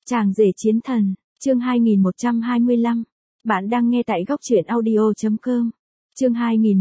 Chàng rể chiến thần, chương 2125. Bạn đang nghe tại góc truyện audio.com. Chương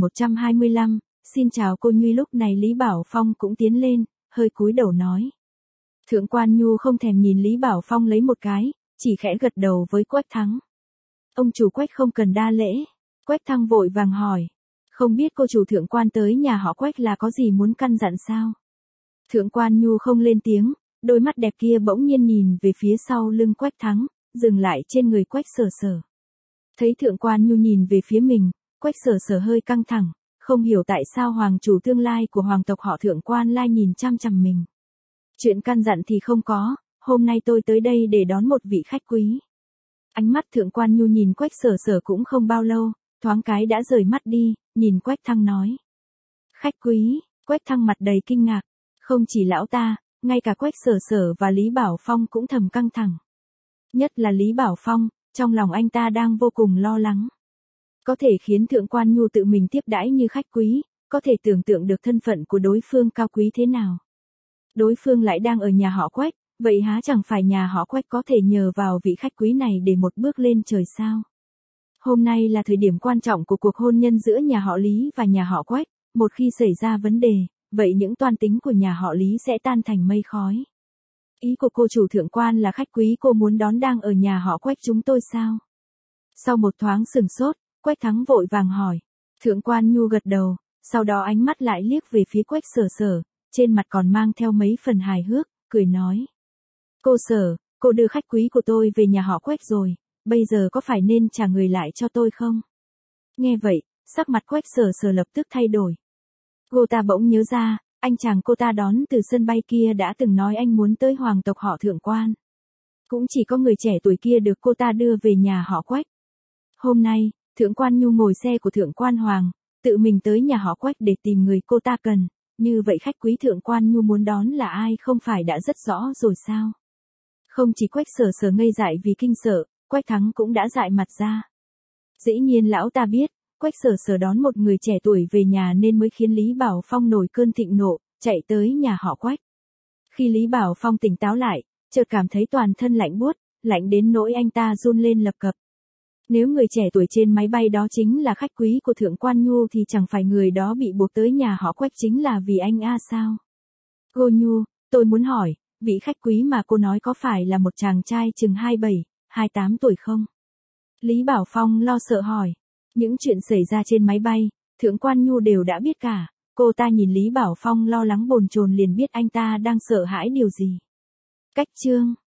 2125, xin chào cô Nhuy. Lúc này Lý Bảo Phong cũng tiến lên, hơi cúi đầu nói. Thượng quan Nhu không thèm nhìn Lý Bảo Phong lấy một cái, chỉ khẽ gật đầu với Quách Thắng. Ông chủ Quách không cần đa lễ. Quách Thăng vội vàng hỏi. Không biết cô chủ thượng quan tới nhà họ Quách là có gì muốn căn dặn sao? Thượng quan Nhu không lên tiếng, đôi mắt đẹp kia bỗng nhiên nhìn về phía sau lưng Quách Thắng, dừng lại trên người Quách Sở Sở. Thấy thượng quan Nhu nhìn về phía mình, Quách Sở Sở hơi căng thẳng, không hiểu tại sao hoàng chủ tương lai của hoàng tộc họ Thượng quan Lai nhìn chăm chằm mình. Chuyện căn dặn thì không có, hôm nay tôi tới đây để đón một vị khách quý. Ánh mắt thượng quan Nhu nhìn Quách Sở Sở cũng không bao lâu, thoáng cái đã rời mắt đi, nhìn Quách Thăng nói. Khách quý. Quách Thăng mặt đầy kinh ngạc, không chỉ lão ta, ngay cả Quách Sở Sở và Lý Bảo Phong cũng thầm căng thẳng. Nhất là Lý Bảo Phong, trong lòng anh ta đang vô cùng lo lắng. Có thể khiến thượng quan Nhu tự mình tiếp đãi như khách quý, có thể tưởng tượng được thân phận của đối phương cao quý thế nào. Đối phương lại đang ở nhà họ Quách, vậy há chẳng phải nhà họ Quách có thể nhờ vào vị khách quý này để một bước lên trời sao? Hôm nay là thời điểm quan trọng của cuộc hôn nhân giữa nhà họ Lý và nhà họ Quách, một khi xảy ra vấn đề, vậy những toan tính của nhà họ Lý sẽ tan thành mây khói. Ý của cô chủ thượng quan là khách quý cô muốn đón đang ở nhà họ Quách chúng tôi sao? Sau một thoáng sừng sốt, Quách Thắng vội vàng hỏi. Thượng quan Nhu gật đầu, sau đó ánh mắt lại liếc về phía Quách Sở Sở, trên mặt còn mang theo mấy phần hài hước, cười nói. Cô Sở, cô đưa khách quý của tôi về nhà họ Quách rồi, bây giờ có phải nên trả người lại cho tôi không? Nghe vậy, sắc mặt Quách Sở Sở lập tức thay đổi. Cô ta bỗng nhớ ra, anh chàng cô ta đón từ sân bay kia đã từng nói anh muốn tới hoàng tộc họ Thượng quan. Cũng chỉ có người trẻ tuổi kia được cô ta đưa về nhà họ Quách. Hôm nay, Thượng quan Nhu ngồi xe của Thượng quan Hoàng, tự mình tới nhà họ Quách để tìm người cô ta cần, như vậy khách quý Thượng quan Nhu muốn đón là ai không phải đã rất rõ rồi sao? Không chỉ Quách Sở Sở ngây dại vì kinh sợ, Quách Thắng cũng đã dại mặt ra. Dĩ nhiên lão ta biết, Quách Sở Sở đón một người trẻ tuổi về nhà nên mới khiến Lý Bảo Phong nổi cơn thịnh nộ, chạy tới nhà họ Quách. Khi Lý Bảo Phong tỉnh táo lại, chợt cảm thấy toàn thân lạnh buốt, lạnh đến nỗi anh ta run lên lập cập. Nếu người trẻ tuổi trên máy bay đó chính là khách quý của Thượng quan Nhu thì chẳng phải người đó bị buộc tới nhà họ Quách chính là vì anh sao? Cô Nhu, tôi muốn hỏi, vị khách quý mà cô nói có phải là một chàng trai chừng 27, 28 tuổi không? Lý Bảo Phong lo sợ hỏi. Những chuyện xảy ra trên máy bay, Thượng quan Nhu đều đã biết cả, cô ta nhìn Lý Bảo Phong lo lắng bồn chồn liền biết anh ta đang sợ hãi điều gì. Cách chương